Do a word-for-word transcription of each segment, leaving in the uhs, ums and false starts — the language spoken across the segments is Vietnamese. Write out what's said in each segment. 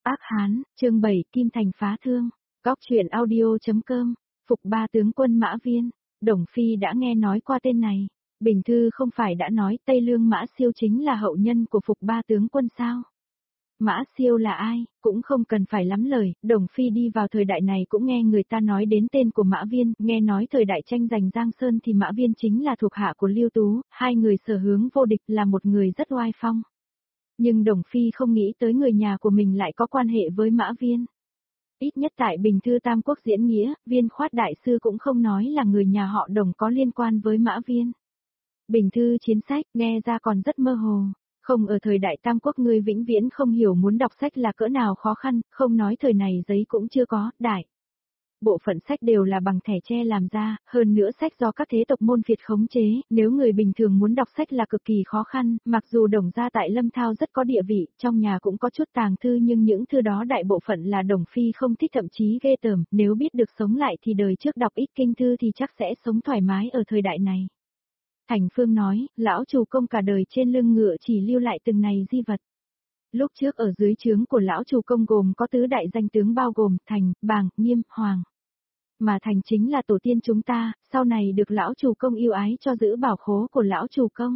Ác Hán, chương bảy, Kim Thành phá thương. Góc truyện audio.com. Phục ba tướng quân Mã Viên. Đồng Phi đã nghe nói qua tên này. Bình thư không phải đã nói Tây Lương Mã Siêu chính là hậu nhân của Phục ba tướng quân sao? Mã Siêu là ai, cũng không cần phải lắm lời, Đồng Phi đi vào thời đại này cũng nghe người ta nói đến tên của Mã Viên, nghe nói thời đại tranh giành Giang Sơn thì Mã Viên chính là thuộc hạ của Lưu Tú, hai người sở hướng vô địch, là một người rất oai phong. Nhưng Đồng Phi không nghĩ tới người nhà của mình lại có quan hệ với Mã Viên. Ít nhất tại Bình thư Tam Quốc diễn nghĩa, Viên Khoát Đại Sư cũng không nói là người nhà họ Đồng có liên quan với Mã Viên. Bình thư chiến sách nghe ra còn rất mơ hồ. Không, ở thời đại Tam Quốc ngươi vĩnh viễn không hiểu muốn đọc sách là cỡ nào khó khăn, không nói thời này giấy cũng chưa có, đại. Bộ phận sách đều là bằng thẻ tre làm ra, hơn nữa sách do các thế tộc môn phiệt khống chế, nếu người bình thường muốn đọc sách là cực kỳ khó khăn, mặc dù Đồng gia tại Lâm Thao rất có địa vị, trong nhà cũng có chút tàng thư nhưng những thư đó đại bộ phận là Đồng Phi không thích, thậm chí ghê tởm, nếu biết được sống lại thì đời trước đọc ít kinh thư thì chắc sẽ sống thoải mái ở thời đại này. Thành Phương nói, lão chủ công cả đời trên lưng ngựa chỉ lưu lại từng này di vật. Lúc trước ở dưới trướng của lão chủ công gồm có tứ đại danh tướng bao gồm Thành, Bàng, Nghiêm, Hoàng. Mà Thành chính là tổ tiên chúng ta, sau này được lão chủ công yêu ái cho giữ bảo khố của lão chủ công.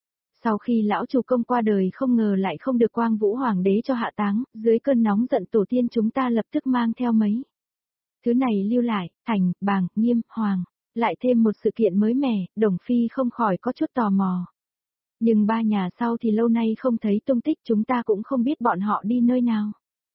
Sau khi lão chủ công qua đời không ngờ lại không được Quang Vũ Hoàng đế cho hạ táng, dưới cơn nóng giận tổ tiên chúng ta lập tức mang theo mấy thứ này lưu lại, Thành, Bàng, Nghiêm, Hoàng. Lại thêm một sự kiện mới mẻ, Đồng Phi không khỏi có chút tò mò. Nhưng ba nhà sau thì lâu nay không thấy tung tích, chúng ta cũng không biết bọn họ đi nơi nào.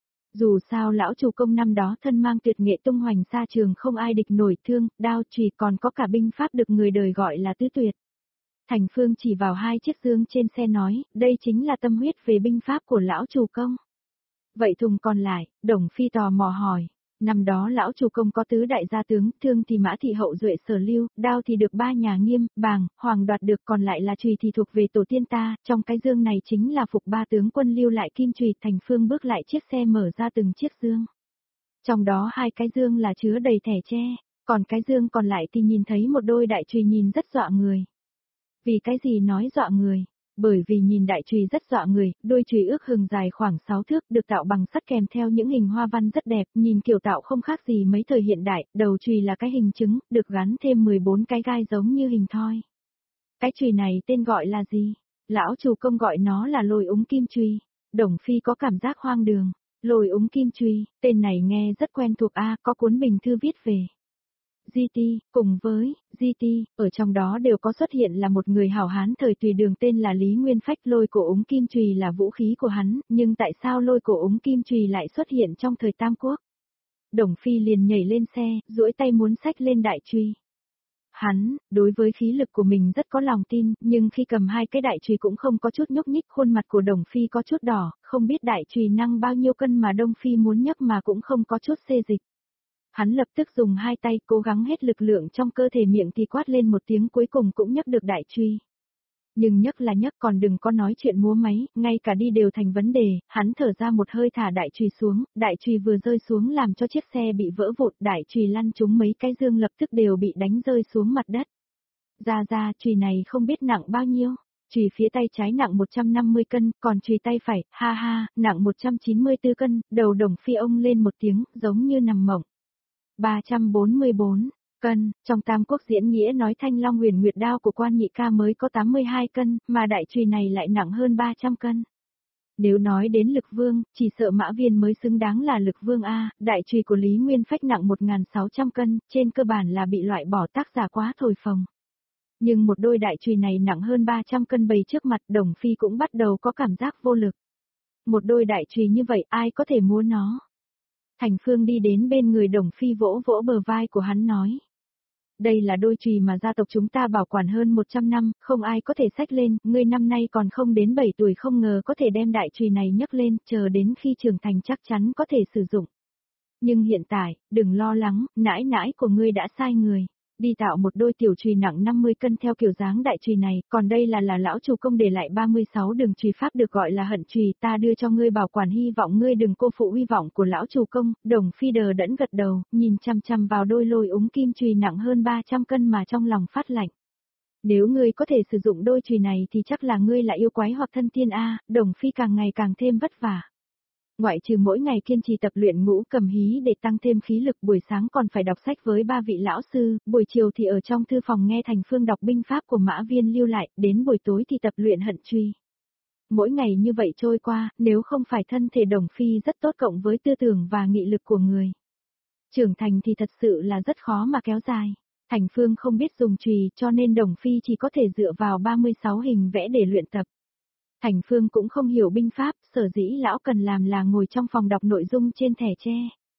Dù sao lão chủ công năm đó thân mang tuyệt nghệ tung hoành xa trường, không ai địch nổi, thương, đao chùy, còn có cả binh pháp được người đời gọi là tứ tuyệt. Thành Phương chỉ vào hai chiếc dương trên xe nói, đây chính là tâm huyết về binh pháp của lão chủ công. Vậy thùng còn lại, Đồng Phi tò mò hỏi. Năm đó lão chủ công có tứ đại gia tướng, thương thì Mã thị hậu duệ Sở Lưu, đao thì được ba nhà Nghiêm, Bàng, Hoàng đoạt được, còn lại là chùy thì thuộc về tổ tiên ta, trong cái dương này chính là Phục ba tướng quân lưu lại kim chùy. Thành Phương bước lại chiếc xe mở ra từng chiếc dương. Trong đó hai cái dương là chứa đầy thẻ tre, còn cái dương còn lại thì nhìn thấy một đôi đại chùy nhìn rất dọa người. Vì cái gì nói dọa người? Bởi vì nhìn đại chùy rất dọa người, đôi chùy ước hừng dài khoảng sáu thước, được tạo bằng sắt kèm theo những hình hoa văn rất đẹp, nhìn kiểu tạo không khác gì mấy thời hiện đại, đầu chùy là cái hình trứng, được gắn thêm mười bốn cái gai giống như hình thoi. Cái chùy này tên gọi là gì? Lão chủ công gọi nó là Lôi Úng Kim Chùy. Đồng Phi có cảm giác hoang đường. Lôi Úng Kim Chùy, tên này nghe rất quen thuộc a, có cuốn bình thư viết về giê tê, cùng với giê tê, ở trong đó đều có xuất hiện là một người hảo hán thời Tùy Đường tên là Lý Nguyên Phách. Lôi cổ úng kim chùy là vũ khí của hắn, nhưng tại sao lôi cổ úng kim chùy lại xuất hiện trong thời Tam Quốc? Đồng Phi liền nhảy lên xe, duỗi tay muốn xách lên đại chùy. Hắn, đối với khí lực của mình rất có lòng tin, nhưng khi cầm hai cái đại chùy cũng không có chút nhúc nhích, khuôn mặt của Đồng Phi có chút đỏ, không biết đại chùy năng bao nhiêu cân mà Đông Phi muốn nhấc mà cũng không có chút xê dịch. Hắn lập tức dùng hai tay cố gắng hết lực lượng trong cơ thể, miệng thì quát lên một tiếng, cuối cùng cũng nhấc được đại chùy. Nhưng nhấc là nhấc, còn đừng có nói chuyện múa máy, ngay cả đi đều thành vấn đề. Hắn thở ra một hơi thả đại chùy xuống, đại chùy vừa rơi xuống làm cho chiếc xe bị vỡ vụn, đại chùy lăn trúng mấy cái dương lập tức đều bị đánh rơi xuống mặt đất. Ra ra, chùy này không biết nặng bao nhiêu. Chùy phía tay trái nặng một trăm năm mươi cân, còn chùy tay phải, ha ha, nặng một trăm chín mươi tư cân. Đầu Đồng Phi ông lên một tiếng, giống như nằm mộng. ba trăm bốn mươi bốn cân, trong Tam Quốc diễn nghĩa nói Thanh Long Huyền Nguyệt đao của Quan Nhị Ca mới có tám mươi hai cân, mà đại chùy này lại nặng hơn ba trăm cân. Nếu nói đến lực vương, chỉ sợ Mã Viên mới xứng đáng là lực vương a, đại chùy của Lý Nguyên Phách nặng một nghìn sáu trăm cân, trên cơ bản là bị loại bỏ, tác giả quá thổi phồng. Nhưng một đôi đại chùy này nặng hơn ba trăm cân bày trước mặt, Đồng Phi cũng bắt đầu có cảm giác vô lực. Một đôi đại chùy như vậy ai có thể mua nó? Thành Phương đi đến bên người Đồng Phi vỗ vỗ bờ vai của hắn nói. Đây là đôi chùy mà gia tộc chúng ta bảo quản hơn một trăm năm, không ai có thể xách lên, ngươi năm nay còn không đến bảy tuổi không ngờ có thể đem đại chùy này nhấc lên, chờ đến khi trưởng thành chắc chắn có thể sử dụng. Nhưng hiện tại, đừng lo lắng, nãi nãi của ngươi đã sai người. Đi tạo một đôi tiểu chùy nặng năm mươi cân theo kiểu dáng đại chùy này, còn đây là là lão chủ công để lại ba mươi sáu đường chùy pháp được gọi là hận chùy, ta đưa cho ngươi bảo quản, hy vọng ngươi đừng cô phụ uy vọng của lão chủ công. Đồng Phi đờ đẫn gật đầu, nhìn chăm chăm vào đôi Lôi Úng Kim chùy nặng hơn ba trăm cân mà trong lòng phát lạnh. Nếu ngươi có thể sử dụng đôi chùy này thì chắc là ngươi là yêu quái hoặc thân tiên a. Đồng Phi càng ngày càng thêm vất vả. Ngoại trừ mỗi ngày kiên trì tập luyện ngũ cầm hí để tăng thêm khí lực, buổi sáng còn phải đọc sách với ba vị lão sư, buổi chiều thì ở trong thư phòng nghe Thành Phương đọc binh pháp của Mã Viên lưu lại, đến buổi tối thì tập luyện hận truy. Mỗi ngày như vậy trôi qua, nếu không phải thân thể Đồng Phi rất tốt cộng với tư tưởng và nghị lực của người trưởng thành thì thật sự là rất khó mà kéo dài. Thành Phương không biết dùng chùy cho nên Đồng Phi chỉ có thể dựa vào ba mươi sáu hình vẽ để luyện tập. Thành Phương cũng không hiểu binh pháp, sở dĩ lão cần làm là ngồi trong phòng đọc nội dung trên thẻ tre.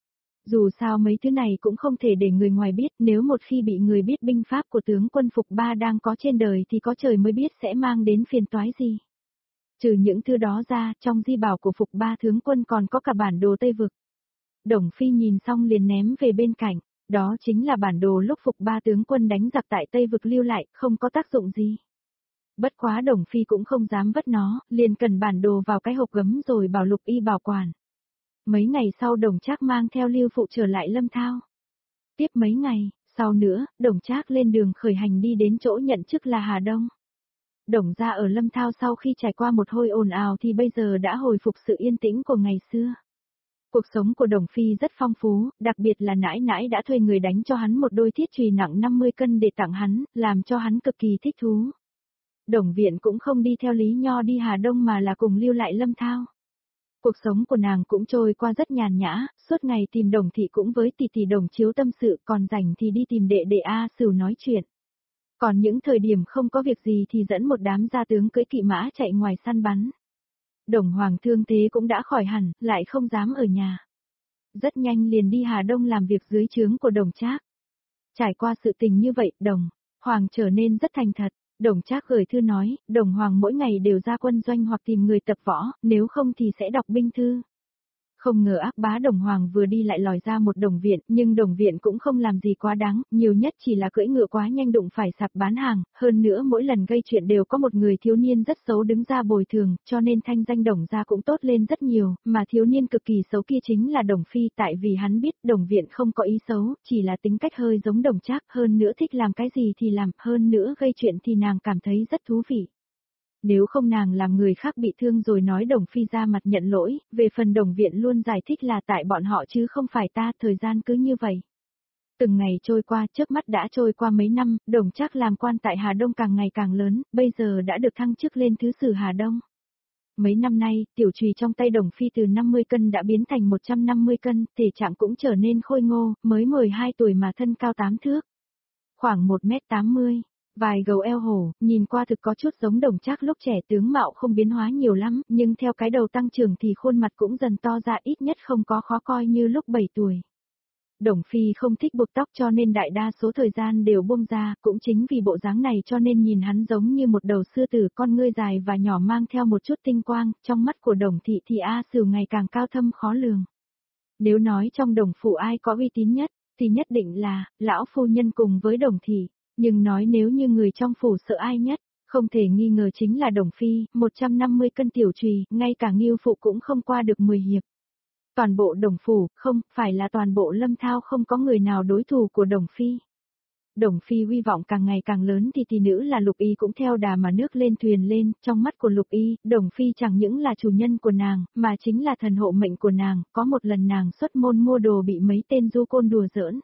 Dù sao mấy thứ này cũng không thể để người ngoài biết, nếu một khi bị người biết binh pháp của tướng quân Phục Ba đang có trên đời thì có trời mới biết sẽ mang đến phiền toái gì. Trừ những thứ đó ra, trong di bảo của Phục Ba tướng quân còn có cả bản đồ Tây Vực. Đồng Phi nhìn xong liền ném về bên cạnh, đó chính là bản đồ lúc Phục Ba tướng quân đánh giặc tại Tây Vực lưu lại, không có tác dụng gì. Bất quá Đồng Phi cũng không dám vất nó, liền cần bản đồ vào cái hộp gấm rồi bảo Lục Y bảo quản. Mấy ngày sau Đồng Trác mang theo Lưu Phụ trở lại Lâm Thao. Tiếp mấy ngày, sau nữa, Đồng Trác lên đường khởi hành đi đến chỗ nhận chức là Hà Đông. Đồng gia ở Lâm Thao sau khi trải qua một hồi ồn ào thì bây giờ đã hồi phục sự yên tĩnh của ngày xưa. Cuộc sống của Đồng Phi rất phong phú, đặc biệt là nãi nãi đã thuê người đánh cho hắn một đôi thiết chùy nặng năm mươi cân để tặng hắn, làm cho hắn cực kỳ thích thú. Đồng Viện cũng không đi theo Lý Nho đi Hà Đông mà là cùng lưu lại Lâm Thao. Cuộc sống của nàng cũng trôi qua rất nhàn nhã, suốt ngày tìm Đồng Thị cũng với tỷ tỷ Đồng Chiếu tâm sự, còn rảnh thì đi tìm đệ đệ A Sửu nói chuyện. Còn những thời điểm không có việc gì thì dẫn một đám gia tướng cưỡi kỵ mã chạy ngoài săn bắn. Đồng Hoàng thương thế cũng đã khỏi hẳn, lại không dám ở nhà. Rất nhanh liền đi Hà Đông làm việc dưới trướng của Đồng Trác. Trải qua sự tình như vậy, Đồng Hoàng trở nên rất thành thật. Đồng Trác gửi thư nói, Đồng Hoàng mỗi ngày đều ra quân doanh hoặc tìm người tập võ, nếu không thì sẽ đọc binh thư. Không ngờ ác bá Đồng Hoàng vừa đi lại lòi ra một Đồng Viện, nhưng Đồng Viện cũng không làm gì quá đáng, nhiều nhất chỉ là cưỡi ngựa quá nhanh đụng phải sạp bán hàng, hơn nữa mỗi lần gây chuyện đều có một người thiếu niên rất xấu đứng ra bồi thường, cho nên thanh danh Đồng gia cũng tốt lên rất nhiều, mà thiếu niên cực kỳ xấu kia chính là Đồng Phi, tại vì hắn biết Đồng Viện không có ý xấu, chỉ là tính cách hơi giống Đồng Trác, hơn nữa thích làm cái gì thì làm, hơn nữa gây chuyện thì nàng cảm thấy rất thú vị. Nếu không nàng làm người khác bị thương rồi nói Đồng Phi ra mặt nhận lỗi, về phần Đồng Viện luôn giải thích là tại bọn họ chứ không phải ta, thời gian cứ như vậy. Từng ngày trôi qua, trước mắt đã trôi qua mấy năm, Đồng Trác làm quan tại Hà Đông càng ngày càng lớn, bây giờ đã được thăng chức lên thứ sử Hà Đông. Mấy năm nay, tiểu chùy trong tay Đồng Phi từ năm mươi cân đã biến thành một trăm năm mươi cân, thể trạng cũng trở nên khôi ngô, mới mười hai tuổi mà thân cao tám thước. Khoảng một mét tám mươi. Vài gầu eo hổ, nhìn qua thực có chút giống Đồng Trác lúc trẻ, tướng mạo không biến hóa nhiều lắm, nhưng theo cái đầu tăng trưởng thì khuôn mặt cũng dần to ra, ít nhất không có khó coi như lúc bảy tuổi. Đồng Phi không thích buộc tóc cho nên đại đa số thời gian đều buông ra, cũng chính vì bộ dáng này cho nên nhìn hắn giống như một đầu sư tử, con ngươi dài và nhỏ mang theo một chút tinh quang, trong mắt của Đồng Thị thì A Sửu ngày càng cao thâm khó lường. Nếu nói trong Đồng phủ ai có uy tín nhất, thì nhất định là lão phu nhân cùng với Đồng Thị. Nhưng nói nếu như người trong phủ sợ ai nhất, không thể nghi ngờ chính là Đồng Phi, một trăm năm mươi cân tiểu chùy, ngay cả Ngưu Phụ cũng không qua được mười hiệp. Toàn bộ Đồng phủ, không, phải là toàn bộ Lâm Thao không có người nào đối thủ của Đồng Phi. Đồng Phi huy vọng càng ngày càng lớn thì tỷ nữ là Lục Y cũng theo đà mà nước lên thuyền lên, trong mắt của Lục Y, Đồng Phi chẳng những là chủ nhân của nàng, mà chính là thần hộ mệnh của nàng, có một lần nàng xuất môn mua đồ bị mấy tên du côn đùa giỡn.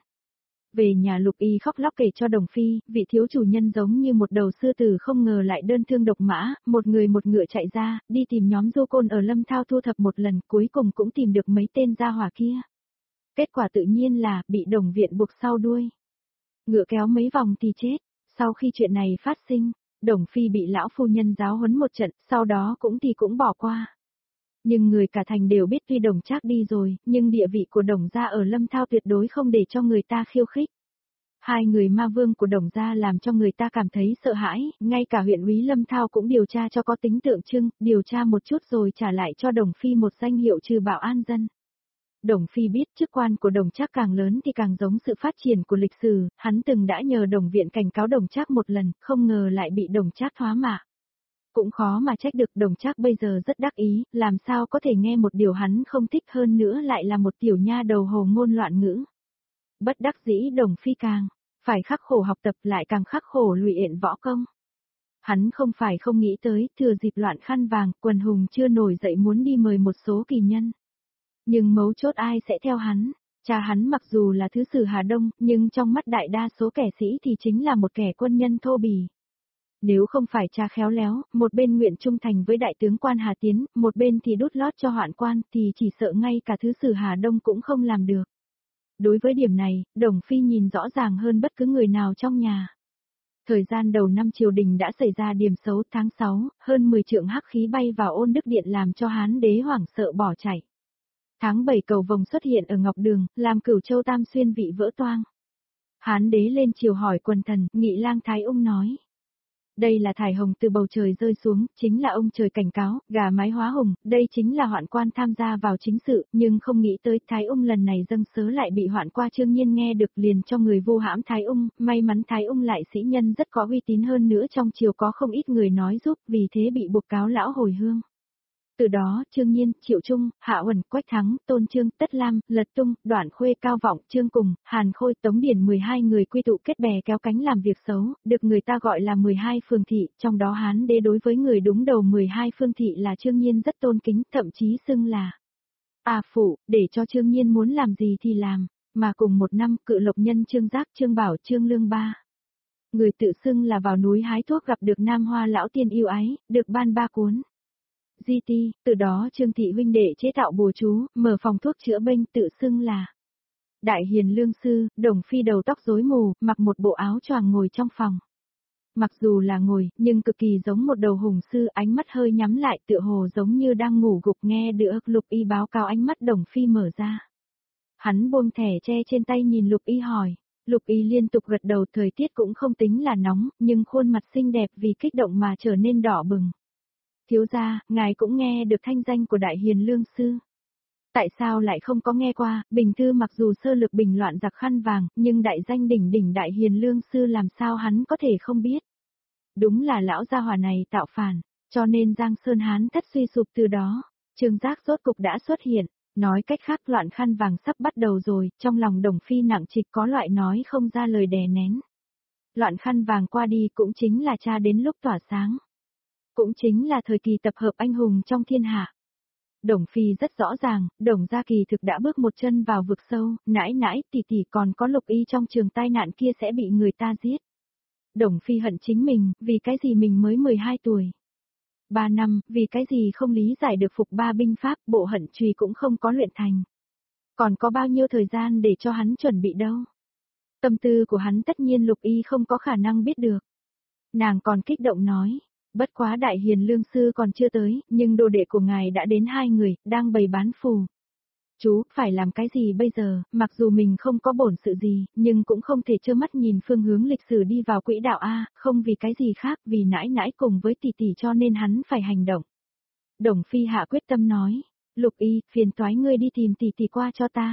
Về nhà Lục Y khóc lóc kể cho Đồng Phi, vị thiếu chủ nhân giống như một đầu sư tử không ngờ lại đơn thương độc mã, một người một ngựa chạy ra, đi tìm nhóm du côn ở Lâm Thao thu thập một lần, cuối cùng cũng tìm được mấy tên gia hỏa kia. Kết quả tự nhiên là, bị Đồng Viện buộc sau đuôi. Ngựa kéo mấy vòng thì chết. Sau khi chuyện này phát sinh, Đồng Phi bị lão phu nhân giáo huấn một trận, sau đó cũng thì cũng bỏ qua. Nhưng người cả thành đều biết tuy Đồng Trác đi rồi, nhưng địa vị của Đồng gia ở Lâm Thao tuyệt đối không để cho người ta khiêu khích. Hai người ma vương của Đồng gia làm cho người ta cảm thấy sợ hãi, ngay cả huyện úy Lâm Thao cũng điều tra cho có tính tượng trưng, điều tra một chút rồi trả lại cho Đồng Phi một danh hiệu trừ bảo an dân. Đồng Phi biết chức quan của Đồng Trác càng lớn thì càng giống sự phát triển của lịch sử, hắn từng đã nhờ Đồng Viện cảnh cáo Đồng Trác một lần, không ngờ lại bị Đồng Trác thoá mạ. Cũng khó mà trách được, Đồng Trác bây giờ rất đắc ý, làm sao có thể nghe một điều hắn không thích, hơn nữa lại là một tiểu nha đầu hồ ngôn loạn ngữ. Bất đắc dĩ Đồng Phi càng phải khắc khổ học tập, lại càng khắc khổ luyện võ công. Hắn không phải không nghĩ tới, thừa dịp loạn khăn vàng, quần hùng chưa nổi dậy muốn đi mời một số kỳ nhân. Nhưng mấu chốt ai sẽ theo hắn? Cha hắn mặc dù là thứ sử Hà Đông, nhưng trong mắt đại đa số kẻ sĩ thì chính là một kẻ quân nhân thô bỉ. Nếu không phải cha khéo léo, một bên nguyện trung thành với đại tướng quan Hà Tiến, một bên thì đút lót cho hoạn quan, thì chỉ sợ ngay cả thứ sử Hà Đông cũng không làm được. Đối với điểm này, Đồng Phi nhìn rõ ràng hơn bất cứ người nào trong nhà. Thời gian đầu năm triều đình đã xảy ra điểm xấu. Tháng sáu, hơn mười trượng hắc khí bay vào Ôn Đức Điện làm cho Hán đế hoảng sợ bỏ chạy. Tháng bảy cầu vồng xuất hiện ở Ngọc Đường, làm Cửu Châu Tam Xuyên vị vỡ toang. Hán đế lên triều hỏi quần thần, Nghị lang Thái Ung nói. Đây là thải hồng từ bầu trời rơi xuống, chính là ông trời cảnh cáo, gà mái hóa hồng, đây chính là hoạn quan tham gia vào chính sự, nhưng không nghĩ tới Thái Ung lần này dâng sớ lại bị hoạn qua Trương Nhiên nghe được liền cho người vu hãm Thái Ung, may mắn Thái Ung lại sĩ nhân rất có uy tín hơn nữa trong triều có không ít người nói giúp, vì thế bị buộc cáo lão hồi hương. Từ đó, Trương Nhiên, Triệu Trung, Hạ Huẩn, Quách Thắng, Tôn Trương, Tất Lam, Lật Tung, Đoạn Khuê, Cao Vọng, Trương Cùng, Hàn Khôi, Tống Điển mười hai người quy tụ kết bè kéo cánh làm việc xấu, được người ta gọi là mười hai phường thị, trong đó Hán đế đối với người đúng đầu mười hai phương thị là Trương Nhiên rất tôn kính, thậm chí xưng là à phụ, để cho Trương Nhiên muốn làm gì thì làm, mà cùng một năm, Cự Lộc nhân Trương Giác, Trương Bảo, Trương Lương ba. Người tự xưng là vào núi hái thuốc gặp được Nam Hoa lão tiên yêu ái, được ban ba cuốn di ti, từ đó Trương thị huynh đệ chế tạo bùa chú, mở phòng thuốc chữa bệnh tự xưng là Đại Hiền Lương Sư. Đồng Phi đầu tóc rối mù, mặc một bộ áo choàng ngồi trong phòng. Mặc dù là ngồi, nhưng cực kỳ giống một đầu hùng sư, ánh mắt hơi nhắm lại tựa hồ giống như đang ngủ gục. Nghe được Lục Y báo cáo ánh mắt Đồng Phi mở ra. Hắn buông thẻ tre trên tay nhìn Lục Y hỏi. Lục Y liên tục gật đầu, thời tiết cũng không tính là nóng, nhưng khuôn mặt xinh đẹp vì kích động mà trở nên đỏ bừng. Thiếu gia, ngài cũng nghe được thanh danh của Đại Hiền Lương Sư. Tại sao lại không có nghe qua? Bình thư mặc dù sơ lược bình loạn giặc khăn vàng, nhưng đại danh đỉnh đỉnh Đại Hiền Lương Sư làm sao hắn có thể không biết. Đúng là lão gia hỏa này tạo phản, cho nên Giang Sơn Hán thất suy sụp từ đó. Trương Giác rốt cục đã xuất hiện, nói cách khác loạn khăn vàng sắp bắt đầu rồi, trong lòng Đồng Phi nặng trịch có loại nói không ra lời đè nén. Loạn khăn vàng qua đi cũng chính là cha đến lúc tỏa sáng. Cũng chính là thời kỳ tập hợp anh hùng trong thiên hạ. Đồng Phi rất rõ ràng, Đồng Gia kỳ thực đã bước một chân vào vực sâu, nãi nãi tỷ tỷ còn có Lục Y trong trường tai nạn kia sẽ bị người ta giết. Đồng Phi hận chính mình, vì cái gì mình mới mười hai tuổi. Ba năm, vì cái gì không lý giải được phục ba binh pháp, bộ hận trùy cũng không có luyện thành. Còn có bao nhiêu thời gian để cho hắn chuẩn bị đâu. Tâm tư của hắn tất nhiên Lục Y không có khả năng biết được. Nàng còn kích động nói. Bất quá Đại Hiền Lương Sư còn chưa tới, nhưng đồ đệ của ngài đã đến hai người, đang bày bán phù. Chú, phải làm cái gì bây giờ, mặc dù mình không có bổn sự gì, nhưng cũng không thể trơ mắt nhìn phương hướng lịch sử đi vào quỹ đạo A, không vì cái gì khác, vì nãi nãi cùng với tỷ tỷ cho nên hắn phải hành động. Đồng Phi hạ quyết tâm nói, Lục Y, phiền toái ngươi đi tìm tỷ tỷ qua cho ta.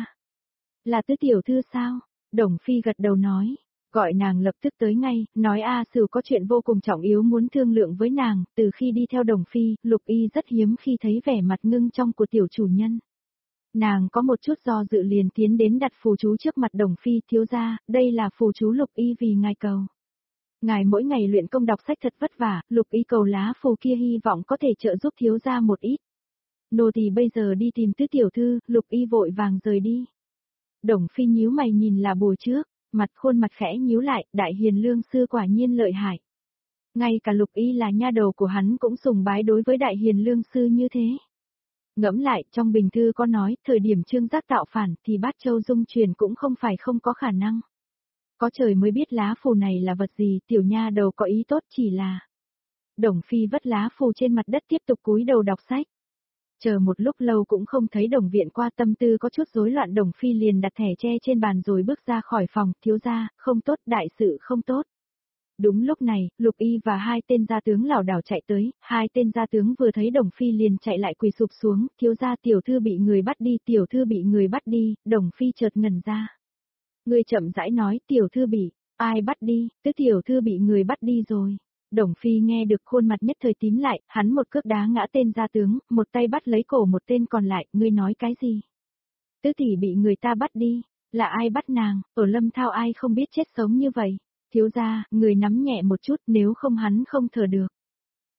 Là Tứ tiểu thư sao? Đồng Phi gật đầu nói. Gọi nàng lập tức tới ngay, nói A Sửu có chuyện vô cùng trọng yếu muốn thương lượng với nàng, từ khi đi theo Đồng Phi, Lục Y rất hiếm khi thấy vẻ mặt ngưng trong của tiểu chủ nhân. Nàng có một chút do dự liền tiến đến đặt phù chú trước mặt Đồng Phi, thiếu gia, đây là phù chú Lục Y vì ngài cầu. Ngài mỗi ngày luyện công đọc sách thật vất vả, Lục Y cầu lá phù kia hy vọng có thể trợ giúp thiếu gia một ít. Nô tỳ bây giờ đi tìm Tứ tiểu thư, Lục Y vội vàng rời đi. Đồng Phi nhíu mày nhìn là bùa trước. Mặt khuôn mặt khẽ nhíu lại, Đại Hiền Lương Sư quả nhiên lợi hại. Ngay cả Lục Y là nha đầu của hắn cũng sùng bái đối với Đại Hiền Lương Sư như thế. Ngẫm lại, trong bình thư có nói, thời điểm Trương Giác tạo phản thì Bát Châu dung truyền cũng không phải không có khả năng. Có trời mới biết lá phù này là vật gì, tiểu nha đầu có ý tốt chỉ là. Đồng Phi vất lá phù trên mặt đất tiếp tục cúi đầu đọc sách. Chờ một lúc lâu cũng không thấy Đồng Viện qua, tâm tư có chút rối loạn. Đồng Phi liền đặt thẻ tre trên bàn rồi bước ra khỏi phòng, thiếu gia, không tốt, đại sự không tốt. Đúng lúc này, Lục Y và hai tên gia tướng lảo đảo chạy tới, hai tên gia tướng vừa thấy Đồng Phi liền chạy lại quỳ sụp xuống, thiếu gia tiểu thư bị người bắt đi, tiểu thư bị người bắt đi. Đồng Phi chợt ngẩn ra. Người chậm rãi nói, tiểu thư bị, ai bắt đi, Tứ tiểu thư bị người bắt đi rồi. Đồng Phi nghe được khuôn mặt nhất thời tím lại, hắn một cước đá ngã tên gia tướng, một tay bắt lấy cổ một tên còn lại, ngươi nói cái gì? Tứ tỷ bị người ta bắt đi, là ai bắt nàng, ở Lâm Thao ai không biết chết sống như vậy? Thiếu gia, người nắm nhẹ một chút nếu không hắn không thở được.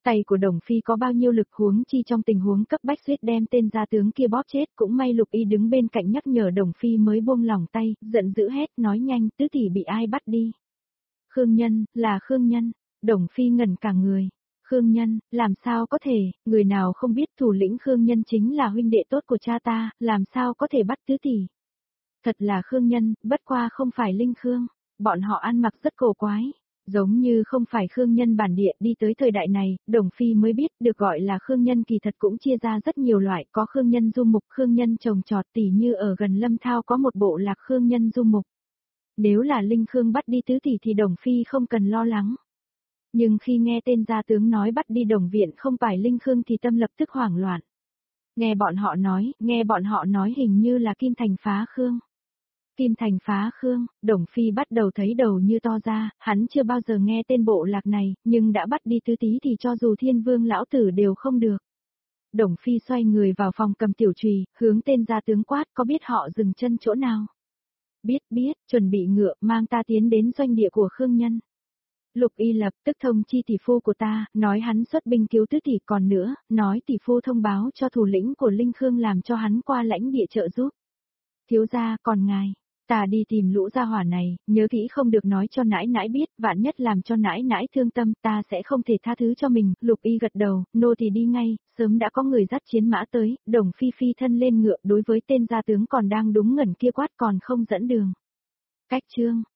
Tay của Đồng Phi có bao nhiêu lực huống chi trong tình huống cấp bách suýt đem tên gia tướng kia bóp chết, cũng may Lục Y đứng bên cạnh nhắc nhở Đồng Phi mới buông lỏng tay, giận dữ hét nói nhanh, tứ tỷ bị ai bắt đi. Khương Nhân, là Khương Nhân. Đồng Phi ngẩn cả người. Khương Nhân, làm sao có thể, người nào không biết thủ lĩnh Khương Nhân chính là huynh đệ tốt của cha ta, làm sao có thể bắt tứ tỷ. Thật là Khương Nhân, bất qua không phải Linh Khương, bọn họ ăn mặc rất cổ quái. Giống như không phải Khương Nhân bản địa đi tới thời đại này, Đồng Phi mới biết được gọi là Khương Nhân kỳ thật cũng chia ra rất nhiều loại, có Khương Nhân du mục, Khương Nhân trồng trọt, tỉ như ở gần Lâm Thao có một bộ lạc Khương Nhân du mục. Nếu là Linh Khương bắt đi tứ tỷ thì Đồng Phi không cần lo lắng. Nhưng khi nghe tên gia tướng nói bắt đi Đồng Viện không phải Linh Khương thì tâm lập tức hoảng loạn. Nghe bọn họ nói, nghe bọn họ nói hình như là Kim Thành phá Khương. Kim Thành phá Khương, Đồng Phi bắt đầu thấy đầu như to ra, hắn chưa bao giờ nghe tên bộ lạc này, nhưng đã bắt đi tứ tí thì cho dù Thiên Vương lão tử đều không được. Đồng Phi xoay người vào phòng cầm tiểu chùy, hướng tên gia tướng quát, có biết họ dừng chân chỗ nào? Biết biết, chuẩn bị ngựa, mang ta tiến đến doanh địa của Khương Nhân. Lục Y lập tức thông chi tỷ phu của ta, nói hắn xuất binh cứu tứ tỷ, còn nữa, nói tỷ phu thông báo cho thủ lĩnh của Linh Khương làm cho hắn qua lãnh địa trợ giúp. Thiếu gia, còn ngài, ta đi tìm lũ gia hỏa này, nhớ kỹ không được nói cho nãi nãi biết, vạn nhất làm cho nãi nãi thương tâm, ta sẽ không thể tha thứ cho mình. Lục Y gật đầu, nô thì đi ngay, sớm đã có người dắt chiến mã tới, Đồng Phi phi thân lên ngựa, đối với tên gia tướng còn đang đúng ngẩn kia quát, còn không dẫn đường. Cách chương